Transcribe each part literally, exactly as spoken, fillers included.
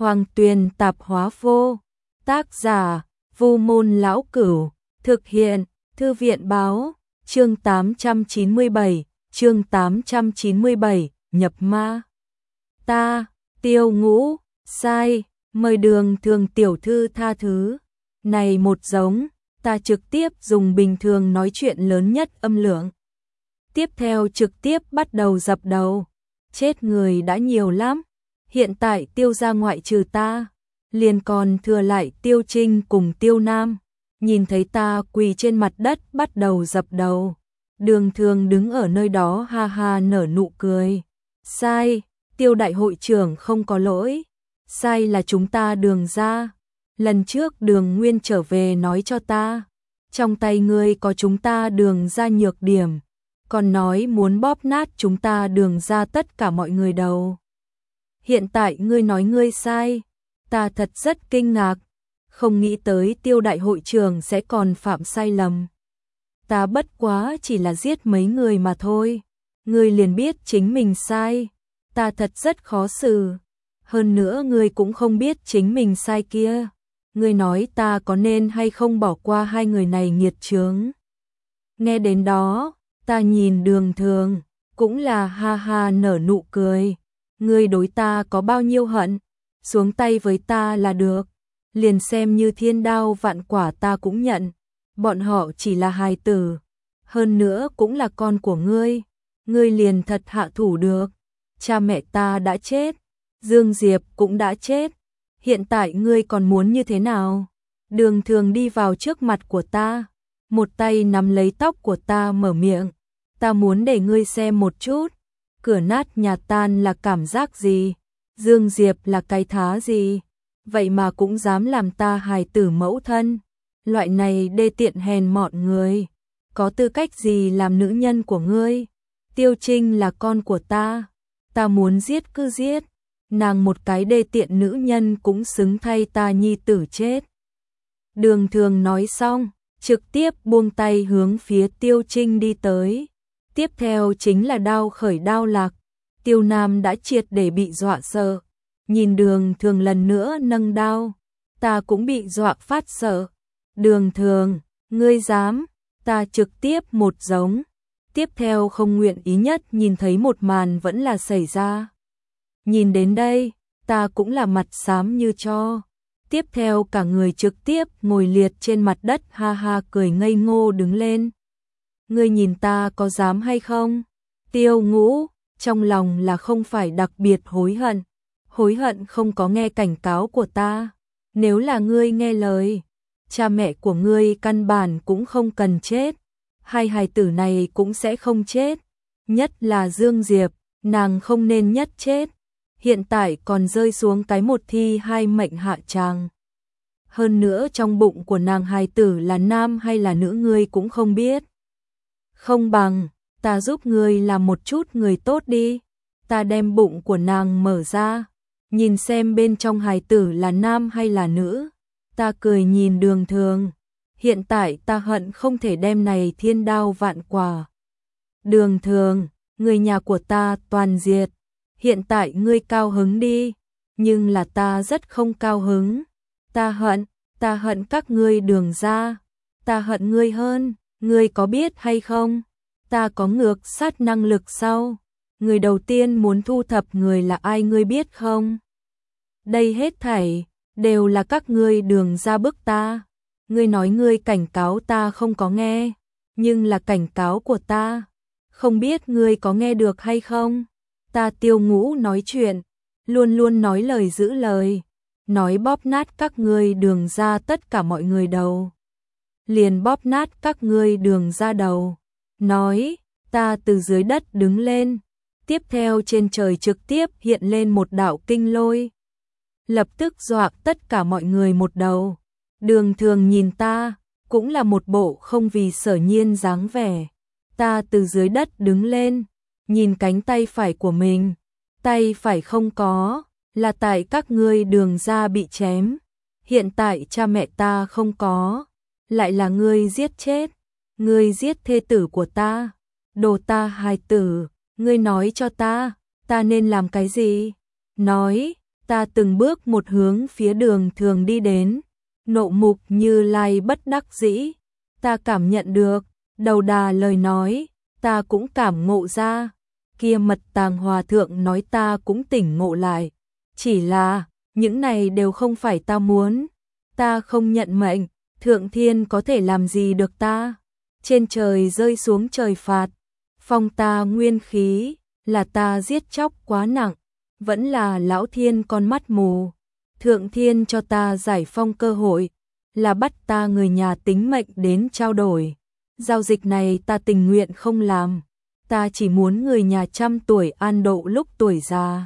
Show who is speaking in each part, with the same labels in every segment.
Speaker 1: Hoàng Tuyền Tạp Hóa Vô. Tác giả: Vu Môn Lão Cửu. Thực hiện: Thư viện Báo. Chương tám trăm chín mươi bảy, chương tám trăm chín mươi bảy, nhập ma. Ta, Tiêu Ngũ, sai, mời Đường Thường tiểu thư tha thứ. Này một giống, ta trực tiếp dùng bình thường nói chuyện lớn nhất âm lượng. Tiếp theo trực tiếp bắt đầu dập đầu. Chết người đã nhiều lắm. Hiện tại Tiêu gia ngoại trừ ta, liền còn thừa lại Tiêu Trinh cùng Tiêu Nam. Nhìn thấy ta quỳ trên mặt đất bắt đầu dập đầu. Đường Thường đứng ở nơi đó ha ha nở nụ cười. Sai, Tiêu đại hội trưởng không có lỗi. Sai là chúng ta Đường gia. Lần trước Đường Nguyên trở về nói cho ta, trong tay ngươi có chúng ta Đường gia nhược điểm, còn nói muốn bóp nát chúng ta Đường gia tất cả mọi người đầu. Hiện tại ngươi nói ngươi sai, ta thật rất kinh ngạc, không nghĩ tới Tiêu đại hội trưởng sẽ còn phạm sai lầm. Ta bất quá chỉ là giết mấy người mà thôi, ngươi liền biết chính mình sai, ta thật rất khó xử. Hơn nữa ngươi cũng không biết chính mình sai kia. Ngươi nói ta có nên hay không bỏ qua hai người này nghiệt chướng. Nghe đến đó, ta nhìn Đường Thường, cũng là ha ha nở nụ cười. Ngươi đối ta có bao nhiêu hận, xuống tay với ta là được. Liền xem như thiên đao vạn quả ta cũng nhận. Bọn họ chỉ là hài tử, hơn nữa cũng là con của ngươi. Ngươi liền thật hạ thủ được. Cha mẹ ta đã chết, Dương Diệp cũng đã chết. Hiện tại ngươi còn muốn như thế nào? Đường Thường đi vào trước mặt của ta, một tay nắm lấy tóc của ta mở miệng. Ta muốn để ngươi xem một chút, cửa nát nhà tan là cảm giác gì? Dương Diệp là cái thá gì? Vậy mà cũng dám làm ta hài tử mẫu thân. Loại này đê tiện hèn mọn người, có tư cách gì làm nữ nhân của ngươi? Tiêu Trinh là con của ta, ta muốn giết cứ giết. Nàng một cái đê tiện nữ nhân cũng xứng thay ta nhi tử chết. Đường Thường nói xong, trực tiếp buông tay hướng phía Tiêu Trinh đi tới. Tiếp theo chính là đao khởi đao lạc. Tiêu Nam đã triệt để bị dọa sợ. Nhìn Đường Thường lần nữa nâng đao, ta cũng bị dọa phát sợ. Đường Thường, ngươi dám? Ta trực tiếp một giống. Tiếp theo không nguyện ý nhất nhìn thấy một màn vẫn là xảy ra. Nhìn đến đây, ta cũng là mặt xám như tro. Tiếp theo cả người trực tiếp ngồi liệt trên mặt đất ha ha cười ngây ngô đứng lên. Ngươi nhìn ta có dám hay không? Tiêu Ngũ, trong lòng là không phải đặc biệt hối hận. Hối hận không có nghe cảnh cáo của ta. Nếu là ngươi nghe lời, cha mẹ của ngươi căn bản cũng không cần chết. Hai hài tử này cũng sẽ không chết. Nhất là Dương Diệp, nàng không nên nhất chết. Hiện tại còn rơi xuống cái một thi hai mệnh hạ tràng. Hơn nữa trong bụng của nàng hài tử là nam hay là nữ ngươi cũng không biết. Không bằng, ta giúp ngươi làm một chút người tốt đi. Ta đem bụng của nàng mở ra, nhìn xem bên trong hài tử là nam hay là nữ. Ta cười nhìn Đường Thường. Hiện tại ta hận không thể đem này thiên đao vạn quả. Đường Thường, người nhà của ta toàn diệt. Hiện tại ngươi cao hứng đi, nhưng là ta rất không cao hứng. Ta hận, ta hận các ngươi Đường gia. Ta hận ngươi hơn, ngươi có biết hay không? Ta có ngược sát năng lực sao? Người đầu tiên muốn thu thập người là ai ngươi biết không? Đây hết thảy đều là các ngươi Đường gia bức ta. Ngươi nói ngươi cảnh cáo ta không có nghe, nhưng là cảnh cáo của ta. Không biết ngươi có nghe được hay không? Ta Tiêu Ngũ nói chuyện, luôn luôn nói lời giữ lời, nói bóp nát các ngươi Đường gia tất cả mọi người đầu. Liền bóp nát các ngươi Đường gia đầu. Nói, ta từ dưới đất đứng lên, tiếp theo trên trời trực tiếp hiện lên một đạo kinh lôi. Lập tức dọa tất cả mọi người một đầu. Đường Thường nhìn ta, cũng là một bộ không vì sở nhiên dáng vẻ. Ta từ dưới đất đứng lên, nhìn cánh tay phải của mình, tay phải không có, là tại các ngươi Đường gia bị chém. Hiện tại cha mẹ ta không có, lại là ngươi giết chết. Ngươi giết thê tử của ta, đồ ta hài tử. Ngươi nói cho ta, ta nên làm cái gì? Nói, ta từng bước một hướng phía đường thường đi đến. Nộ Mục Như Lai bất đắc dĩ, ta cảm nhận được, đầu đà lời nói, ta cũng cảm ngộ ra, kia Mật Tàng Hòa Thượng nói ta cũng tỉnh ngộ lại. Chỉ là, những này đều không phải ta muốn, ta không nhận mệnh, Thượng Thiên có thể làm gì được ta? Trên trời rơi xuống trời phạt, phong ta nguyên khí, là ta giết chóc quá nặng, vẫn là Lão Thiên con mắt mù. Thượng Thiên cho ta giải phong cơ hội, là bắt ta người nhà tính mệnh đến trao đổi. Giao dịch này ta tình nguyện không làm, ta chỉ muốn người nhà trăm tuổi an độ lúc tuổi già.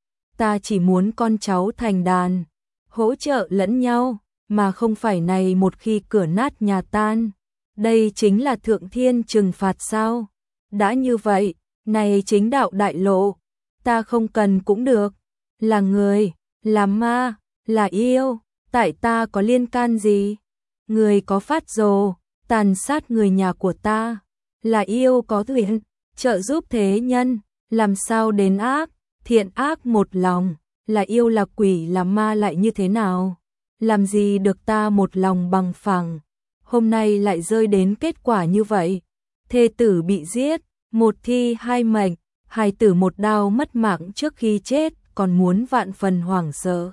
Speaker 1: Ta chỉ muốn con cháu thành đàn, hỗ trợ lẫn nhau, mà không phải này một khi cửa nát nhà tan. Đây chính là Thượng Thiên trừng phạt sao? Đã như vậy, này chính đạo đại lộ, ta không cần cũng được. Là người, là ma, là yêu, tại ta có liên can gì? Người có phát rồ, tàn sát người nhà của ta, là yêu có thuyền, trợ giúp thế nhân, làm sao đến ác, thiện ác một lòng, là yêu là quỷ là ma lại như thế nào? Làm gì được ta một lòng bằng phẳng, hôm nay lại rơi đến kết quả như vậy. Thê tử bị giết, một thi hai mệnh, hài tử một đao mất mạng trước khi chết, còn muốn vạn phần hoảng sợ.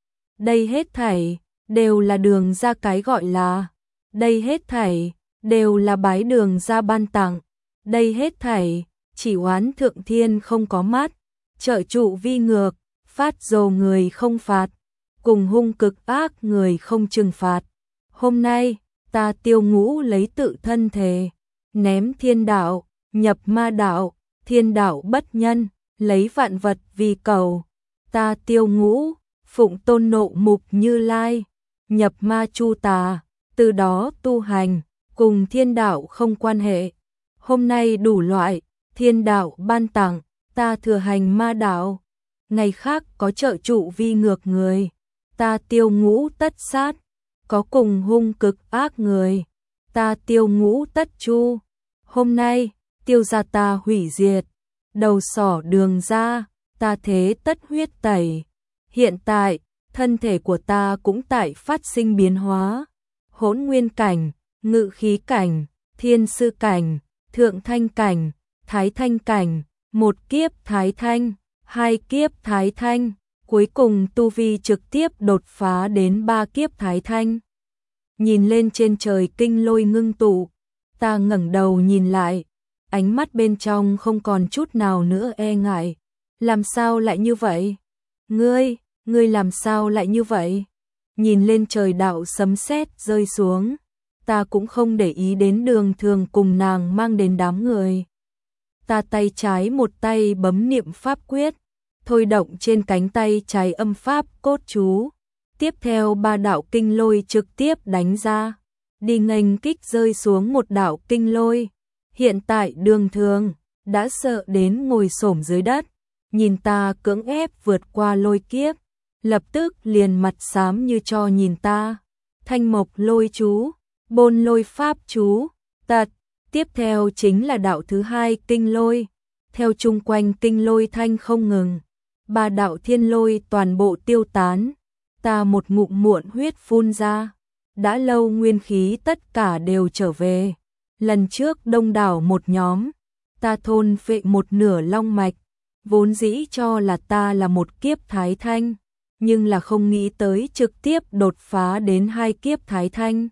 Speaker 1: Đây hết thảy, đều là đường ra cái gọi là, đây hết thảy, đều là bái đường ra ban tặng, đây hết thảy, chỉ oán Thượng Thiên không có mắt, trợ trụ vi ngược, phát dồ người không phạt, cùng hung cực ác người không trừng phạt. Hôm nay, ta Tiêu Ngũ lấy tự thân thề, ném thiên đạo, nhập ma đạo, thiên đạo bất nhân, lấy vạn vật vì cầu. Ta Tiêu Ngũ, phụng tôn Nộ Mục Như Lai, nhập ma chu tà, từ đó tu hành, cùng thiên đạo không quan hệ. Hôm nay đủ loại, thiên đạo ban tặng, ta thừa hành ma đạo. Ngày khác có trợ trụ vi ngược người, ta Tiêu Ngũ tất sát. Có cùng hung cực ác người, ta Tiêu Ngũ tất chu. Hôm nay, tiêu gia ta hủy diệt, đầu sỏ đường ra, ta thế tất huyết tẩy. Hiện tại, thân thể của ta cũng tại phát sinh biến hóa. Hỗn nguyên cảnh, ngự khí cảnh, thiên sư cảnh, thượng thanh cảnh, thái thanh cảnh, một kiếp thái thanh, hai kiếp thái thanh, cuối cùng tu vi trực tiếp đột phá đến ba kiếp thái thanh. Nhìn lên trên trời kinh lôi ngưng tụ, ta ngẩng đầu nhìn lại, ánh mắt bên trong không còn chút nào nữa e ngại. Làm sao lại như vậy? Ngươi, ngươi làm sao lại như vậy? Nhìn lên trời đạo sấm sét rơi xuống, ta cũng không để ý đến đường thường cùng nàng mang đến đám người. Ta tay trái một tay bấm niệm pháp quyết, thôi động trên cánh tay trái âm pháp cốt chú. Tiếp theo ba đạo kinh lôi trực tiếp đánh ra, đi nghênh kích rơi xuống một đạo kinh lôi. Hiện tại đường thường, đã sợ đến ngồi xổm dưới đất, nhìn ta cưỡng ép vượt qua lôi kiếp, lập tức liền mặt xám như cho nhìn ta. Thanh mộc lôi chú, bôn lôi pháp chú, tật, tiếp theo chính là đạo thứ hai kinh lôi, theo chung quanh kinh lôi thanh không ngừng, ba đạo thiên lôi toàn bộ tiêu tán. Ta một ngụm muộn huyết phun ra, đã lâu nguyên khí tất cả đều trở về. Lần trước đông đảo một nhóm, ta thôn phệ một nửa long mạch, vốn dĩ cho là ta là một kiếp thái thanh, nhưng là không nghĩ tới trực tiếp đột phá đến hai kiếp thái thanh.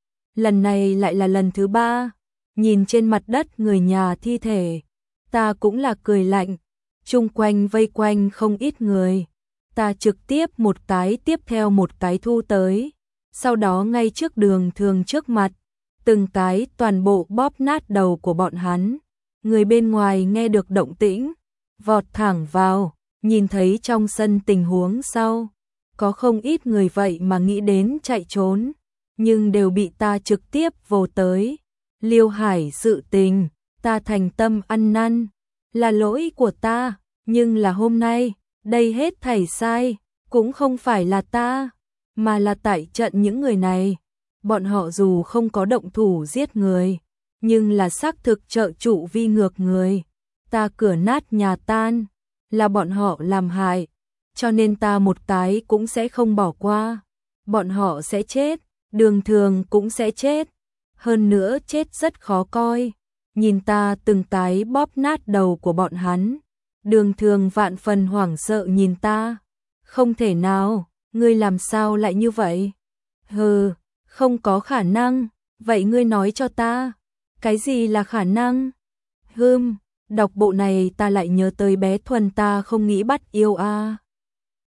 Speaker 1: Lần này lại là lần thứ ba, nhìn trên mặt đất người nhà thi thể, ta cũng là cười lạnh, chung quanh vây quanh không ít người. Ta trực tiếp một cái tiếp theo một cái thu tới, sau đó ngay trước đường thường trước mặt, từng cái toàn bộ bóp nát đầu của bọn hắn. Người bên ngoài nghe được động tĩnh, vọt thẳng vào, nhìn thấy trong sân tình huống sau, có không ít người vậy mà nghĩ đến chạy trốn, nhưng đều bị ta trực tiếp vồ tới. Liêu Hải sự tình, ta thành tâm ăn năn, là lỗi của ta, nhưng là hôm nay, đây hết thảy sai, cũng không phải là ta, mà là tại trận những người này. Bọn họ dù không có động thủ giết người, nhưng là xác thực trợ trụ vi ngược người. Ta cửa nát nhà tan, là bọn họ làm hại. cho nên ta một cái cũng sẽ không bỏ qua. Bọn họ sẽ chết, Đường Thường cũng sẽ chết, hơn nữa chết rất khó coi. Nhìn ta từng cái bóp nát đầu của bọn hắn. Đường Thường vạn phần hoảng sợ nhìn ta. Không thể nào, ngươi làm sao lại như vậy? Hừ, không có khả năng, vậy ngươi nói cho ta, cái gì là khả năng? Hừm, đọc bộ này ta lại nhớ tới bé Thuần ta không nghĩ bắt yêu a. À.